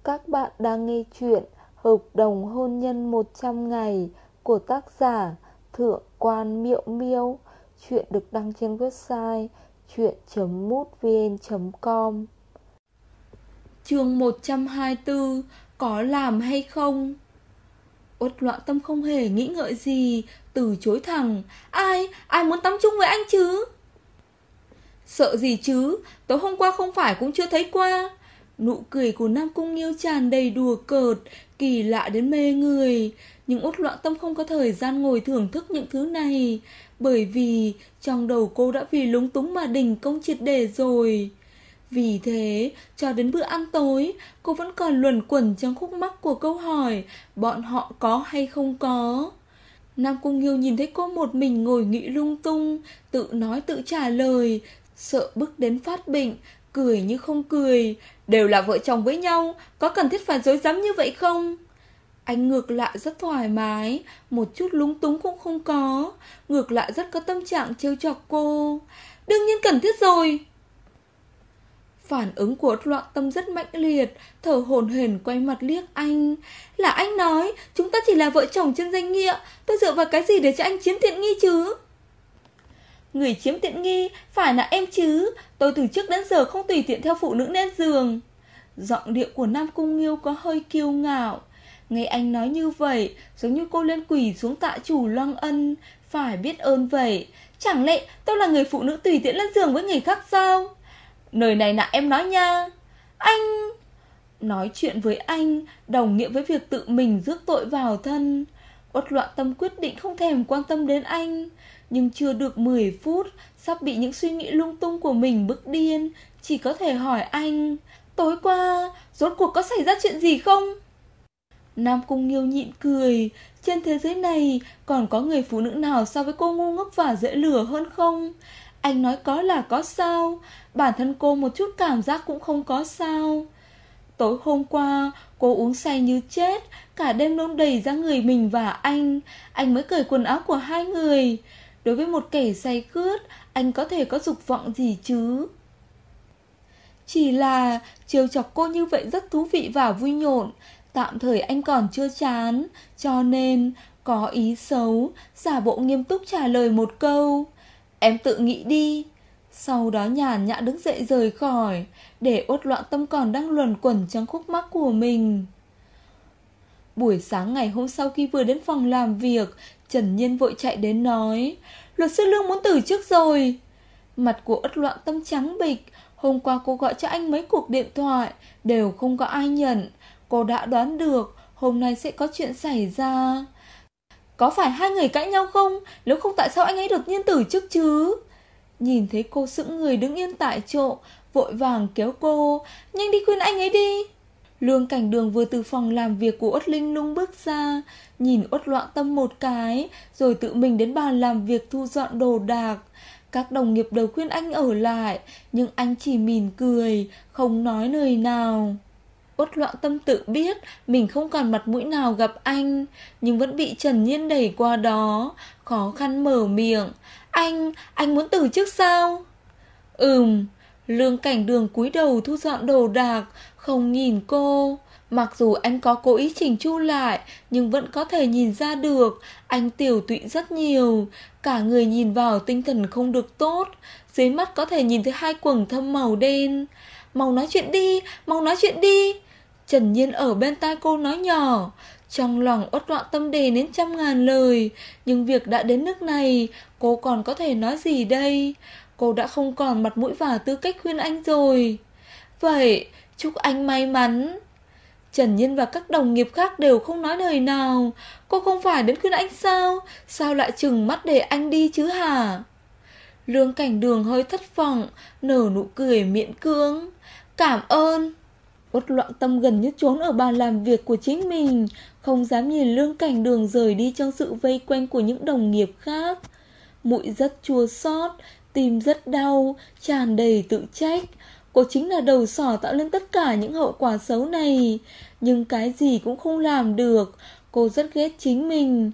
Các bạn đang nghe chuyện Hợp đồng hôn nhân 100 ngày của tác giả Thượng quan Miệu Miêu. Chuyện được đăng trên website chuyện.mútvn.com. Chương 124: Có làm hay không? Uất Loạn Tâm không hề nghĩ ngợi gì, từ chối thẳng. Ai muốn tắm chung với anh chứ? Sợ gì chứ, tối hôm qua không phải cũng chưa thấy qua. Nụ cười của Nam Cung Nghiêu tràn đầy đùa cợt, kỳ lạ đến mê người. Nhưng Uất Loạn Tâm không có thời gian ngồi thưởng thức những thứ này, bởi vì trong đầu cô đã vì lúng túng mà đình công triệt để rồi. Vì thế, cho đến bữa ăn tối, cô vẫn còn luẩn quẩn trong khúc mắc của câu hỏi bọn họ có hay không có. Nam Cung Nghiêu nhìn thấy cô một mình ngồi nghĩ lung tung, tự nói tự trả lời, sợ bức đến phát bệnh, cười như không cười. Đều là vợ chồng với nhau, có cần thiết phải dối rắm như vậy không? Anh ngược lại rất thoải mái, một chút lúng túng cũng không có, ngược lại rất có tâm trạng trêu chọc cô. Đương nhiên cần thiết rồi. Phản ứng của Uất Loạn Tâm rất mãnh liệt, thở hổn hển quay mặt liếc anh. Là anh nói, chúng ta chỉ là vợ chồng trên danh nghĩa, tôi dựa vào cái gì để cho anh chiếm tiện nghi chứ? Người chiếm tiện nghi phải là em chứ, tôi từ trước đến giờ không tùy tiện theo phụ nữ lên giường. Giọng điệu của Nam Cung Nghiêu có hơi kiêu ngạo. Nghe anh nói như vậy, giống như cô lên quỳ xuống tạ chủ Loan Ân, phải biết ơn vậy. Chẳng lẽ tôi là người phụ nữ tùy tiện lên giường với người khác sao? Lời này là em nói nha. Anh... Nói chuyện với anh đồng nghĩa với việc tự mình rước tội vào thân. Uất Loạn Tâm quyết định không thèm quan tâm đến anh. Nhưng chưa được 10 phút, sắp bị những suy nghĩ lung tung của mình bức điên, chỉ có thể hỏi anh, tối qua rốt cuộc có xảy ra chuyện gì không? Nam Cung Nghiêu nhịn cười. Trên thế giới này còn có người phụ nữ nào so với cô ngu ngốc và dễ lừa hơn không? Anh nói có là có sao? Bản thân cô một chút cảm giác cũng không có sao? Tối hôm qua cô uống say như chết, cả đêm nôn đầy ra người mình và anh mới cởi quần áo của hai người. Đối với một kẻ say khướt, anh có thể có dục vọng gì chứ? Chỉ là trêu chọc cô như vậy rất thú vị và vui nhộn. Tạm thời anh còn chưa chán, cho nên có ý xấu, giả bộ nghiêm túc trả lời một câu. Em tự nghĩ đi. Sau đó nhàn nhã đứng dậy rời khỏi, để Uất Loạn Tâm còn đang luẩn quẩn trong khúc mắc của mình. Buổi sáng ngày hôm sau khi vừa đến phòng làm việc, Trần Nhiên vội chạy đến nói, luật sư Lương muốn từ chức rồi. Mặt của Uất Loạn Tâm trắng bệch. Hôm qua cô gọi cho anh mấy cuộc điện thoại, đều không có ai nhận. Cô đã đoán được hôm nay sẽ có chuyện xảy ra. Có phải hai người cãi nhau không? Nếu không tại sao anh ấy đột nhiên từ chức chứ? Nhìn thấy cô sững người đứng yên tại chỗ, vội vàng kéo cô, nhanh đi khuyên anh ấy đi. Lương Cảnh Đường vừa từ phòng làm việc của Uất Linh Lung bước ra, nhìn Uất Loạn Tâm một cái, rồi tự mình đến bàn làm việc thu dọn đồ đạc. Các đồng nghiệp đều khuyên anh ở lại, nhưng anh chỉ mỉm cười, không nói lời nào. Uất Loạn Tâm tự biết mình không còn mặt mũi nào gặp anh, nhưng vẫn bị Trần Nhiên đẩy qua đó, khó khăn mở miệng. Anh muốn từ chức sao? Lương Cảnh Đường cúi đầu thu dọn đồ đạc, không nhìn cô. Mặc dù anh có cố ý chỉnh chu lại, nhưng vẫn có thể nhìn ra được anh tiểu tụy rất nhiều. Cả người nhìn vào tinh thần không được tốt, dưới mắt có thể nhìn thấy hai quầng thâm màu đen. Mau nói chuyện đi, mau nói chuyện đi. Trần Nhiên ở bên tai cô nói nhỏ. Trong lòng Uất Loạn Tâm đề đến 100.000 lời, nhưng việc đã đến nước này, cô còn có thể nói gì đây? Cô đã không còn mặt mũi và tư cách khuyên anh rồi. Vậy, chúc anh may mắn. Trần Nhiên và các đồng nghiệp khác đều không nói lời nào. Cô không phải đến khuyên anh sao? Sao lại trừng mắt để anh đi chứ hả? Lương Cảnh Đường hơi thất vọng, nở nụ cười miễn cưỡng. Cảm ơn. Uất Loạn Tâm gần như trốn ở bàn làm việc của chính mình, không dám nhìn Lương Cảnh Đường rời đi trong sự vây quanh của những đồng nghiệp khác. Mũi rất chua xót, tim rất đau, tràn đầy tự trách. Cô chính là đầu sỏ tạo nên tất cả những hậu quả xấu này, nhưng cái gì cũng không làm được. Cô rất ghét chính mình.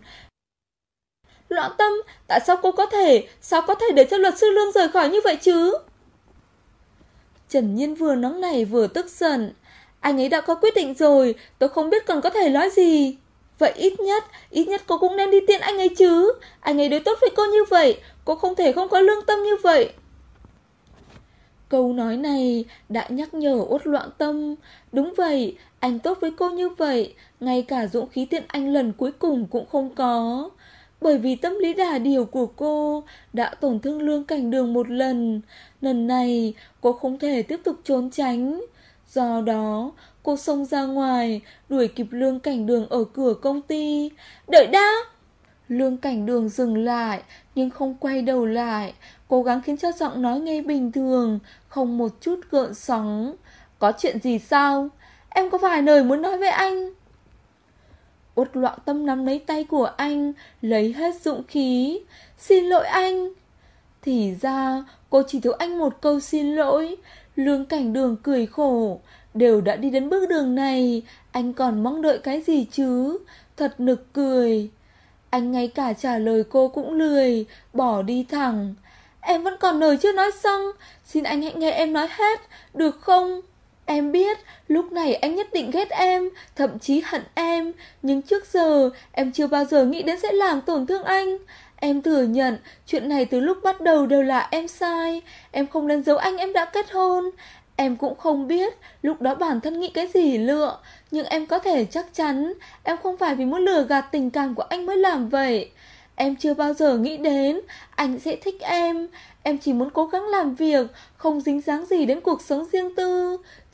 Loạn Tâm, tại sao cô sao có thể để cho luật sư Lương rời khỏi như vậy chứ? Trần Nhiên vừa nóng nảy vừa tức giận. Anh ấy đã có quyết định rồi, tôi không biết còn có thể nói gì. Vậy ít nhất cô cũng nên đi tiễn anh ấy chứ. Anh ấy đối tốt với cô như vậy, cô không thể không có lương tâm như vậy. Câu nói này đã nhắc nhở Uất Loạn Tâm. Đúng vậy, anh tốt với cô như vậy, ngay cả dũng khí tiễn anh lần cuối cùng cũng không có. Bởi vì tâm lý đà điều của cô đã tổn thương Lương Cảnh Đường một lần. Lần này cô không thể tiếp tục trốn tránh. Do đó cô xông ra ngoài, đuổi kịp Lương Cảnh Đường ở cửa công ty. Đợi đã! Lương Cảnh Đường dừng lại, nhưng không quay đầu lại, cố gắng khiến cho giọng nói nghe bình thường, không một chút gợn sóng. Có chuyện gì sao? Em có vài lời muốn nói với anh. Uất Loạn Tâm nắm lấy tay của anh, lấy hết dũng khí. Xin lỗi anh. Thì ra cô chỉ thiếu anh một câu xin lỗi. Lương Cảnh Đường cười khổ. Đều đã đi đến bước đường này, anh còn mong đợi cái gì chứ? Thật nực cười. Anh ngay cả trả lời cô cũng lười, bỏ đi thẳng. Em vẫn còn lời chưa nói xong, xin anh hãy nghe em nói hết, được không? Em biết, lúc này anh nhất định ghét em, thậm chí hận em, nhưng trước giờ em chưa bao giờ nghĩ đến sẽ làm tổn thương anh. Em thừa nhận, chuyện này từ lúc bắt đầu đều là em sai, em không nên giấu anh em đã kết hôn. Em cũng không biết lúc đó bản thân nghĩ cái gì lựa, nhưng em có thể chắc chắn em không phải vì muốn lừa gạt tình cảm của anh mới làm vậy. Em chưa bao giờ nghĩ đến anh sẽ thích em chỉ muốn cố gắng làm việc, không dính dáng gì đến cuộc sống riêng tư.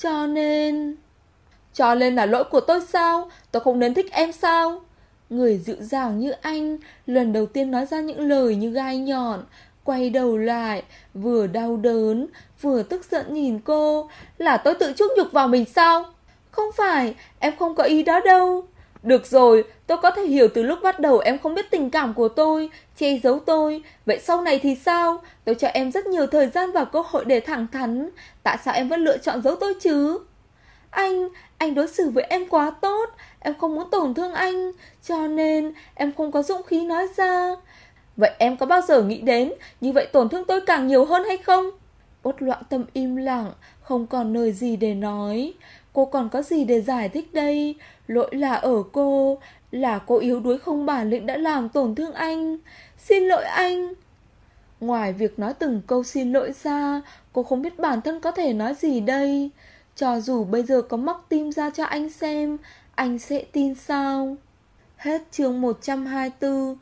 Cho nên là lỗi của tôi sao? Tôi không nên thích em sao? Người dịu dàng như anh lần đầu tiên nói ra những lời như gai nhọn. Quay đầu lại, vừa đau đớn, vừa tức giận nhìn cô. Là tôi tự chuốc nhục vào mình sao? Không phải, em không có ý đó đâu. Được rồi, tôi có thể hiểu từ lúc bắt đầu em không biết tình cảm của tôi, che giấu tôi. Vậy sau này thì sao? Tôi cho em rất nhiều thời gian và cơ hội để thẳng thắn. Tại sao em vẫn lựa chọn giấu tôi chứ? Anh đối xử với em quá tốt. Em không muốn tổn thương anh, cho nên em không có dũng khí nói ra. Vậy em có bao giờ nghĩ đến như vậy tổn thương tôi càng nhiều hơn hay không? Uất Loạn Tâm im lặng, không còn lời gì để nói. Cô còn có gì để giải thích đây? Lỗi là ở cô, là cô yếu đuối không bản lĩnh đã làm tổn thương anh. Xin lỗi anh. Ngoài việc nói từng câu xin lỗi ra, cô không biết bản thân có thể nói gì đây. Cho dù bây giờ có móc tim ra cho anh xem, anh sẽ tin sao? Hết chương 124.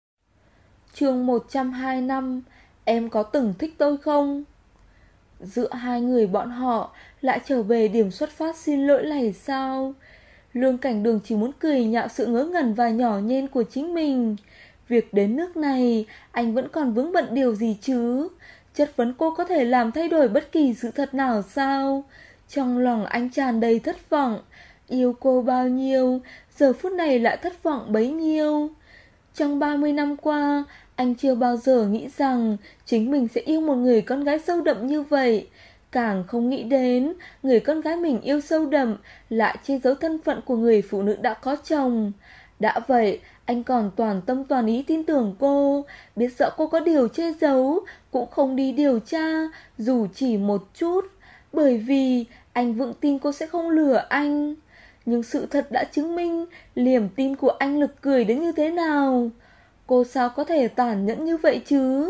Chương 125. Em có từng thích tôi không? Giữa hai người bọn họ lại trở về điểm xuất phát xin lỗi này sao? Lương Cảnh Đường chỉ muốn cười nhạo sự ngớ ngẩn và nhỏ nhen của chính mình. Việc đến nước này, anh vẫn còn vướng bận điều gì chứ? Chất vấn cô có thể làm thay đổi bất kỳ sự thật nào sao? Trong lòng anh tràn đầy thất vọng. Yêu cô bao nhiêu, giờ phút này lại thất vọng bấy nhiêu. Trong 30 năm qua, anh chưa bao giờ nghĩ rằng chính mình sẽ yêu một người con gái sâu đậm như vậy. Càng không nghĩ đến người con gái mình yêu sâu đậm lại che giấu thân phận của người phụ nữ đã có chồng. Đã vậy, anh còn toàn tâm toàn ý tin tưởng cô, biết sợ cô có điều che giấu, cũng không đi điều tra, dù chỉ một chút. Bởi vì anh vững tin cô sẽ không lừa anh. Nhưng sự thật đã chứng minh niềm tin của anh lực cười đến như thế nào. Cô sao có thể tàn nhẫn như vậy chứ?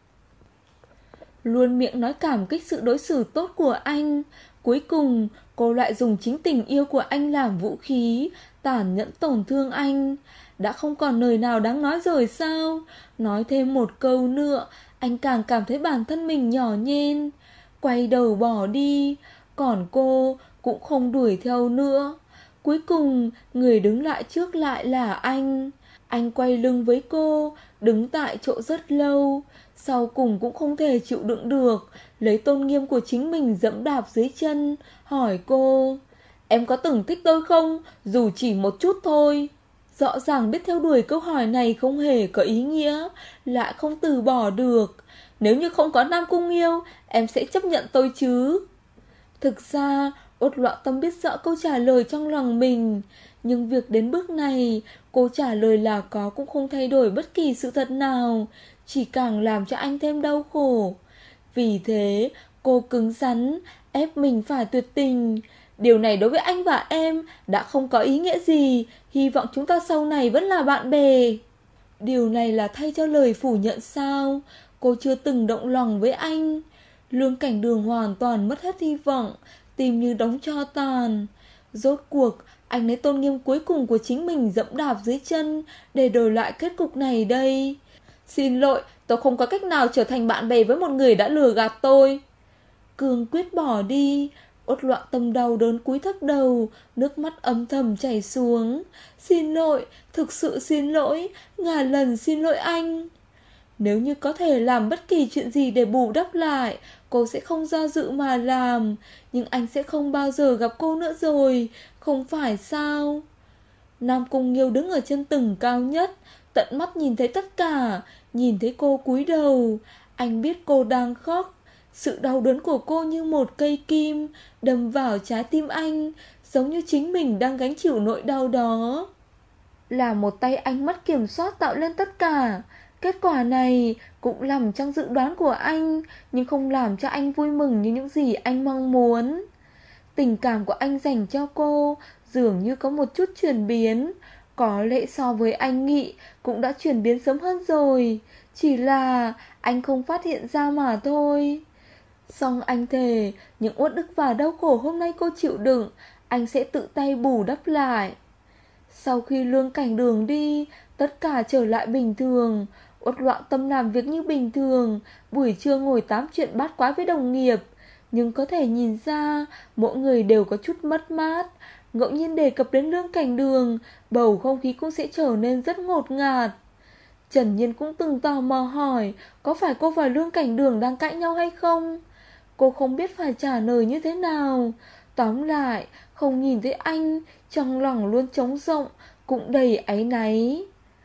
Luôn miệng nói cảm kích sự đối xử tốt của anh, cuối cùng cô lại dùng chính tình yêu của anh làm vũ khí, tàn nhẫn tổn thương anh. Đã không còn lời nào đáng nói rồi sao? Nói thêm một câu nữa, anh càng cảm thấy bản thân mình nhỏ nhen. Quay đầu bỏ đi, còn cô cũng không đuổi theo nữa. Cuối cùng, người đứng lại trước lại là anh. Anh quay lưng với cô, đứng tại chỗ rất lâu. Sau cùng cũng không thể chịu đựng được, lấy tôn nghiêm của chính mình dẫm đạp dưới chân, hỏi cô: Em có từng thích tôi không? Dù chỉ một chút thôi. Rõ ràng biết theo đuổi câu hỏi này không hề có ý nghĩa, lại không từ bỏ được. Nếu như không có Nam Cung yêu, em sẽ chấp nhận tôi chứ? Thực ra, Uất Loạn Tâm biết rõ câu trả lời trong lòng mình. Nhưng việc đến bước này, cô trả lời là có cũng không thay đổi bất kỳ sự thật nào, chỉ càng làm cho anh thêm đau khổ. Vì thế, cô cứng rắn, ép mình phải tuyệt tình. Điều này đối với anh và em đã không có ý nghĩa gì, hy vọng chúng ta sau này vẫn là bạn bè. Điều này là thay cho lời phủ nhận sao? Cô chưa từng động lòng với anh. Lương Cảnh Đường hoàn toàn mất hết hy vọng, tim như đóng tro tàn. Rốt cuộc, anh lấy tôn nghiêm cuối cùng của chính mình dẫm đạp dưới chân để đổi lại kết cục này đây. Xin lỗi, tôi không có cách nào trở thành bạn bè với một người đã lừa gạt tôi. Cương quyết bỏ đi. Uất Loạn Tâm đau đớn cúi thấp đầu, nước mắt âm thầm chảy xuống. Xin lỗi, thực sự xin lỗi, ngàn lần xin lỗi anh. Nếu như có thể làm bất kỳ chuyện gì để bù đắp lại, cô sẽ không do dự mà làm. Nhưng anh sẽ không bao giờ gặp cô nữa rồi, không phải sao? Nam Cung Nghiêu đứng ở chân tầng cao nhất, tận mắt nhìn thấy tất cả, nhìn thấy cô cúi đầu. Anh biết cô đang khóc. Sự đau đớn của cô như một cây kim đâm vào trái tim anh, giống như chính mình đang gánh chịu nỗi đau đó. Là một tay anh mất kiểm soát tạo lên tất cả. Kết quả này cũng nằm trong dự đoán của anh, nhưng không làm cho anh vui mừng như những gì anh mong muốn. Tình cảm của anh dành cho cô dường như có một chút chuyển biến. Có lẽ so với anh nghĩ cũng đã chuyển biến sớm hơn rồi, chỉ là anh không phát hiện ra mà thôi. Song anh thề, những uất ức và đau khổ hôm nay cô chịu đựng, anh sẽ tự tay bù đắp lại. Sau khi Lương Cảnh Đường đi, tất cả trở lại bình thường. Uất Loạn Tâm làm việc như bình thường, buổi trưa ngồi tám chuyện bát quái với đồng nghiệp. Nhưng có thể nhìn ra, mỗi người đều có chút mất mát. Ngẫu nhiên đề cập đến Lương Cảnh Đường, bầu không khí cũng sẽ trở nên rất ngột ngạt. Trần Nhiên cũng từng tò mò hỏi, có phải cô và Lương Cảnh Đường đang cãi nhau hay không? Cô không biết phải trả lời như thế nào. Tóm lại, không nhìn thấy anh, trong lòng luôn trống rỗng, cũng đầy áy náy.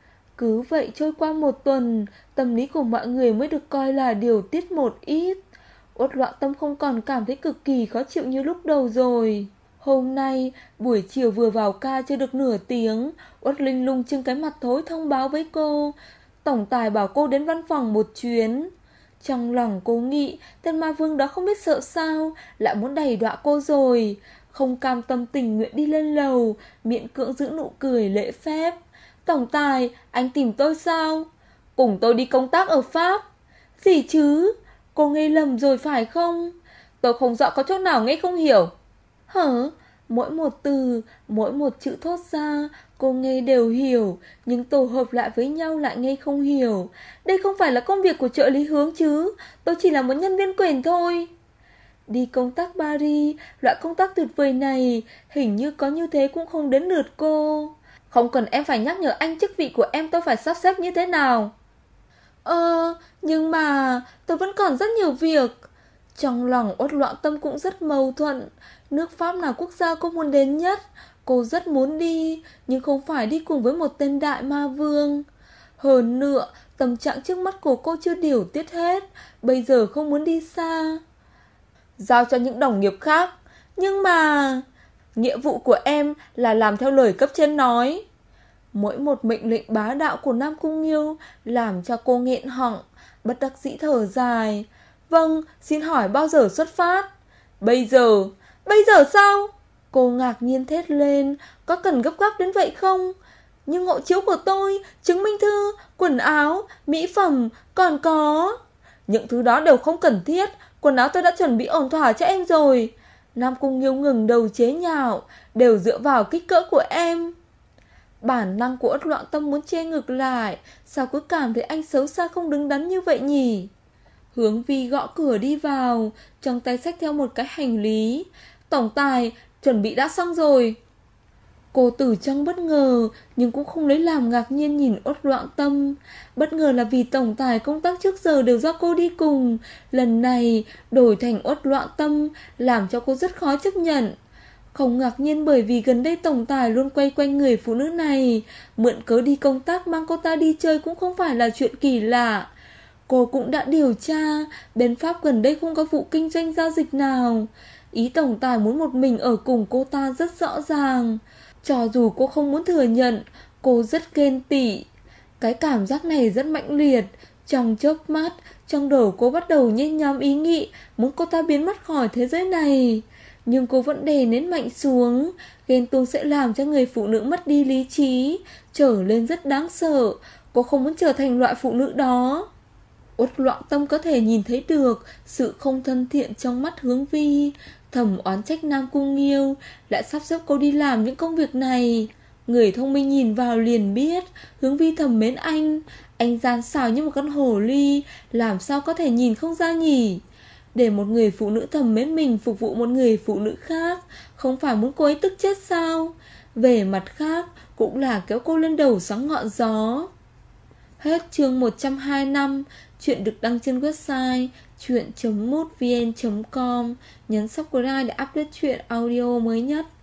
Cứ vậy trôi qua một tuần, tâm lý của mọi người mới được coi là điều tiết một ít. Uất Loạn Tâm không còn cảm thấy cực kỳ khó chịu như lúc đầu rồi. Hôm nay, buổi chiều vừa vào ca chưa được nửa tiếng, Uất Linh Lung trưng cái mặt thối thông báo với cô. Tổng tài bảo cô đến văn phòng một chuyến. Trong lòng cô nghĩ, tên ma vương đó không biết sợ sao, lại muốn đày đọa cô rồi. Không cam tâm tình nguyện đi lên lầu, miễn cưỡng giữ nụ cười lễ phép. Tổng tài, anh tìm tôi sao? Cùng tôi đi công tác ở Pháp. Gì chứ? Cô nghe lầm rồi phải không? Tôi không rõ có chỗ nào nghe không hiểu. Hả? Mỗi một từ, mỗi một chữ thốt ra, cô nghe đều hiểu, nhưng tổ hợp lại với nhau lại nghe không hiểu. Đây không phải là công việc của trợ lý Hướng chứ, tôi chỉ là một nhân viên quèn thôi. Đi công tác Paris, loại công tác tuyệt vời này, hình như có như thế cũng không đến lượt cô. Không cần em phải nhắc nhở anh chức vị của em tôi phải sắp xếp như thế nào. Nhưng mà tôi vẫn còn rất nhiều việc. Trong lòng Uất Loạn Tâm cũng rất mâu thuẫn. Nước Pháp là quốc gia cô muốn đến nhất. Cô rất muốn đi, nhưng không phải đi cùng với một tên đại ma vương. Hơn nữa, tâm trạng trước mắt của cô chưa điều tiết hết, bây giờ không muốn đi xa. Giao cho những đồng nghiệp khác. Nhưng mà nghĩa vụ của em là làm theo lời cấp trên nói. Mỗi một mệnh lệnh bá đạo của Nam Cung Nghiêu làm cho cô nghẹn họng, bất đắc dĩ thở dài. Vâng, xin hỏi bao giờ xuất phát? Bây giờ. Bây giờ sao? Cô ngạc nhiên thét lên. Có cần gấp gáp đến vậy không? Nhưng hộ chiếu của tôi, chứng minh thư, quần áo, mỹ phẩm, còn có... Những thứ đó đều không cần thiết. Quần áo tôi đã chuẩn bị ổn thỏa cho em rồi. Nam Cung Nghiêu ngừng đầu chế nhạo. Đều dựa vào kích cỡ của em. Bản năng của Uất Loạn Tâm muốn che ngược lại. Sao cứ cảm thấy anh xấu xa không đứng đắn như vậy nhỉ? Hướng Vi gõ cửa đi vào, trong tay xách theo một cái hành lý. Tổng tài, chuẩn bị đã xong rồi. Cô từ trong bất ngờ, nhưng cũng không lấy làm ngạc nhiên nhìn Uất Loạn Tâm. Bất ngờ là vì tổng tài công tác trước giờ đều do cô đi cùng. Lần này đổi thành Uất Loạn Tâm, làm cho cô rất khó chấp nhận. Không ngạc nhiên bởi vì gần đây tổng tài luôn quay quanh người phụ nữ này. Mượn cớ đi công tác mang cô ta đi chơi cũng không phải là chuyện kỳ lạ. Cô cũng đã điều tra, bên Pháp gần đây không có vụ kinh doanh giao dịch nào. Ý tổng tài muốn một mình ở cùng cô ta rất rõ ràng. Cho dù cô không muốn thừa nhận, cô rất ghen tị. Cái cảm giác này rất mãnh liệt, Trong chớp mắt, trong đầu cô bắt đầu nhen nhóm ý nghĩ muốn cô ta biến mất khỏi thế giới này. Nhưng cô vẫn đè nén mạnh xuống. Ghen tuông sẽ làm cho người phụ nữ mất đi lý trí, trở lên rất đáng sợ. Cô không muốn trở thành loại phụ nữ đó. Uất Loạn Tâm có thể nhìn thấy được sự không thân thiện trong mắt Hướng Vi, thầm oán trách Nam Cung Nghiêu lại sắp xếp cô đi làm những công việc này. Người thông minh nhìn vào liền biết Hướng Vi thầm mến anh gian xảo như một con hổ ly, làm sao có thể nhìn không ra nhỉ? Để một người phụ nữ thầm mến mình phục vụ một người phụ nữ khác, không phải muốn cô ấy tức chết sao? Về mặt khác, cũng là kéo cô lên đầu sóng ngọn gió. Hết chương 125. Chuyện được đăng trên website chuyện.mútvn.com. Nhấn subscribe để update chuyện audio mới nhất.